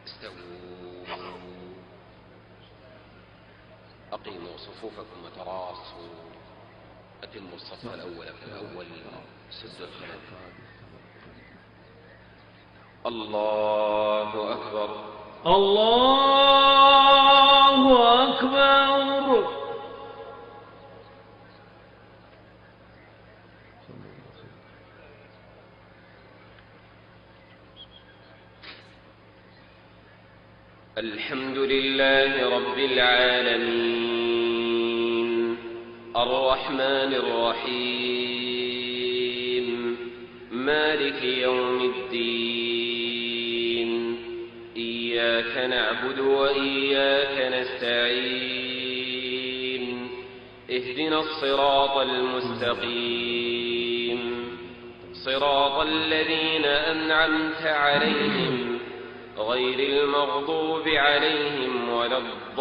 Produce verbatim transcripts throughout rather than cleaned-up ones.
استووا أقيموا صفوفكم وتراصوا، أتموا الصف الأول فالأول، سدوا الخلل. الله أكبر الله أكبر. الحمد لله رب العالمين الرحمن الرحيم مالك يوم الدين، إياك نعبد وإياك نستعين، اهدنا الصراط المستقيم، صراط الذين أنعمت عليهم غير المغضوب عليهم ولا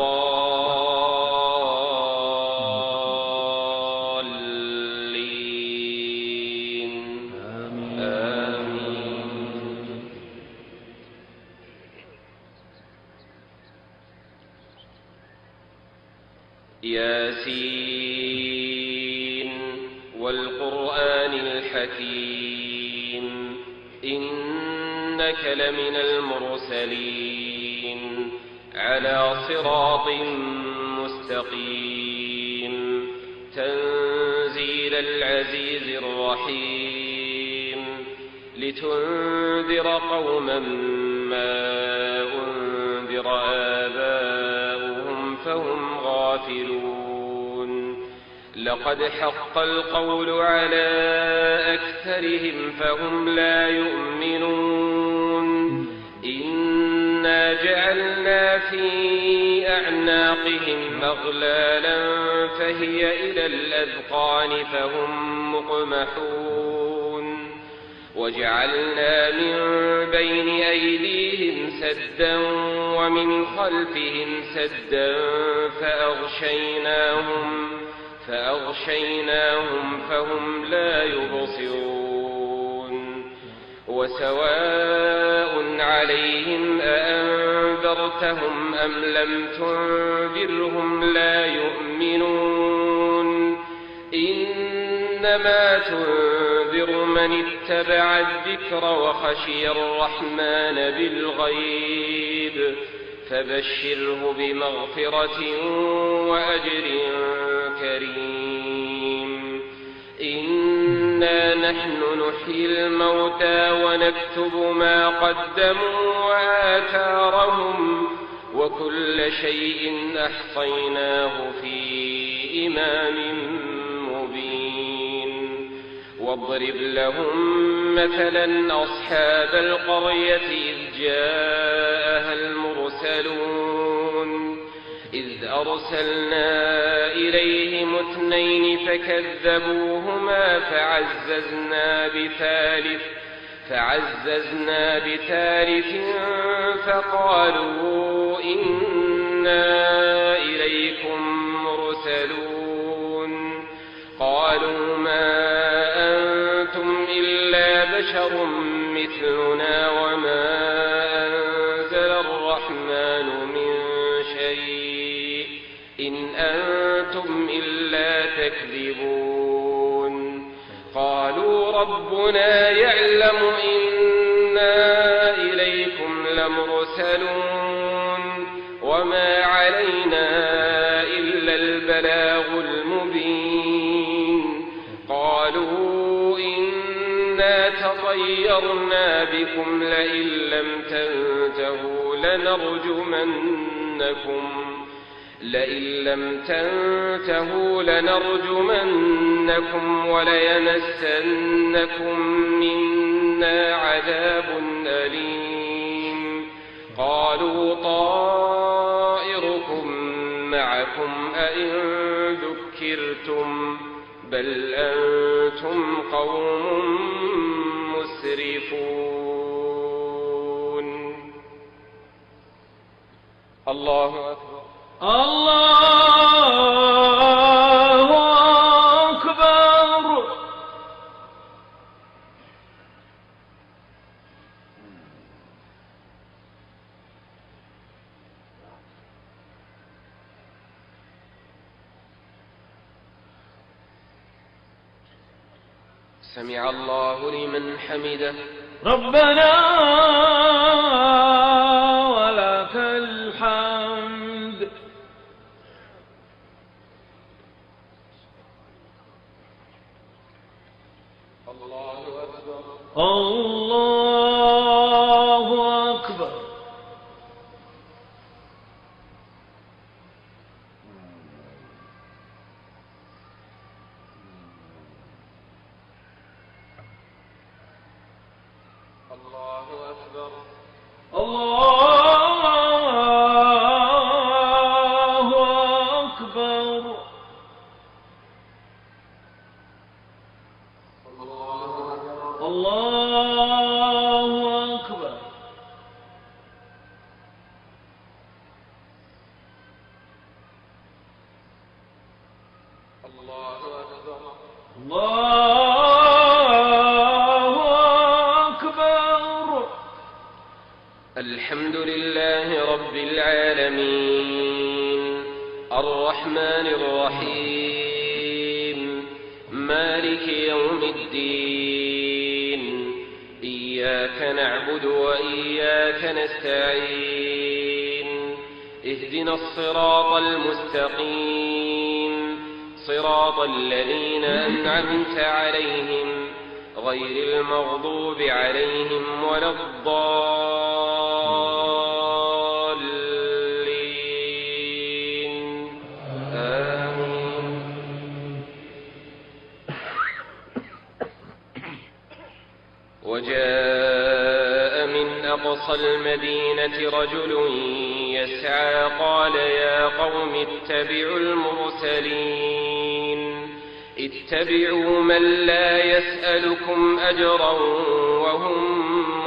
الضالين. آمين. ياسين والقرآن الحكيم، إنك لمن المرسلين على صراط مستقيم، تنزيل العزيز الرحيم، لتنذر قوما ما أنذر آباؤهم فهم غافلون، لقد حق القول على أكثرهم فهم لا يؤمنون، إنا جعلنا في أعناقهم أغلالا فهي إلى الأذقان فهم مقمحون، وجعلنا من بين أيديهم سدا ومن خلفهم سدا فأغشيناهم فأغشيناهم فهم لا يبصرون، وسواء عليهم أأنذرتهم أم لم تنذرهم لا يؤمنون، إنما تنذر من اتبع الذكر وخشي الرحمن بالغيب، فبشره بمغفرة وأجر كريم. إنا نحن نحيي الموتى ونكتب ما قدموا وآثارهم، وكل شيء أحصيناه في إمام مبين. واضرب لهم مثلا أصحاب القرية إذ جاءها المرسلون، إذ أرسلنا إليهم اثنين فكذبوهما فعززنا بثالث فعززنا بثالث فقالوا إنا إليكم مرسلون، قالوا ما أنتم إلا بشر مثلنا وما أنزل الرحمن من شيء إن أنتم إلا تكذبون. قالوا ربنا يعلم إنا إليكم لمرسلون وما علينا إلا البلاغ المبين. قالوا إنا تطيرنا بكم لئن لم تنتهوا لنرجمنكم لئن لم تنتهوا لنرجمنكم وليمسنكم منا عذاب أليم. قالوا طائركم معكم أئن ذكرتم بل أنتم قوم مسرفون. الله أكبر. الله أكبر. سمع الله لمن حمده. ربنا ولك الحمد. الله أكبر. الله أكبر. الله أكبر. الله أكبر. الله أكبر. الله أكبر. الله أكبر. الحمد لله رب العالمين الرحمن الرحيم مالك يوم الدين إياك نعبد وإياك نستعين اهدنا الصراط المستقيم صراط الذين أنعمت عليهم غير المغضوب عليهم ولا الضالين آمين. وجاء من أقصى المدينة رجل يسعى قال يا قوم اتبعوا المرسلين اتبعوا من لا يسألكم أجرا وهم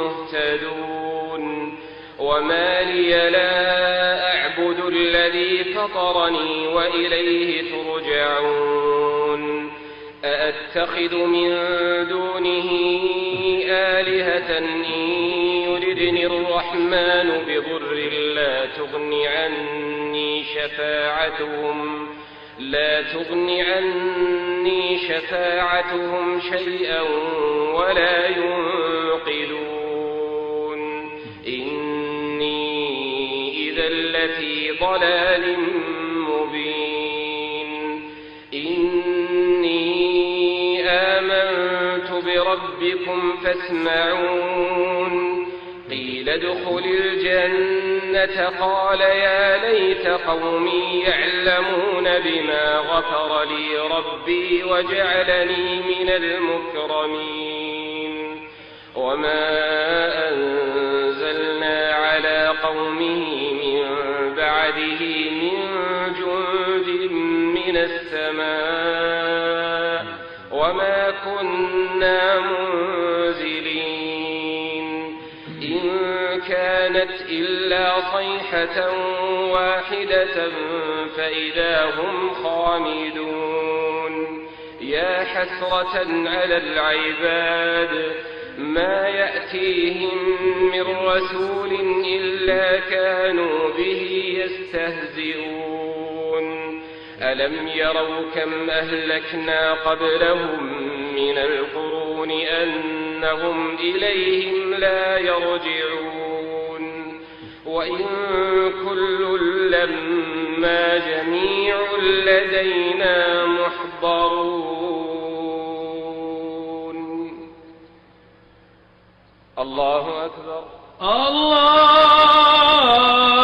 مهتدون وما لي لا أعبد الذي فطرني وإليه ترجعون أأتخذ من دونه آلهة إن يردني الرحمن بضر لا تغن عني شفاعتهم لا تغن عني شفاعتهم شيئا ولا ينقذون إني إذا لفي ضلال مبين إني آمنت بربكم فاسمعون قيل ادخل الجنة قال يا ليت قومي يعلمون بما غفر لي ربي وجعلني من المكرمين وما أنزلنا على قومه من بعده من جند من السماء وما كنا منزلين إن كانت إلا صيحة واحدة فإذا هم خامدون يا حسرة على العباد ما يأتيهم من رسول إلا كانوا به يستهزئون ألم يروا كم أهلكنا قبلهم من القرون أنهم إليهم لا يرجعون وإن كل لما جميع لدينا محضرون. الله أكبر. الله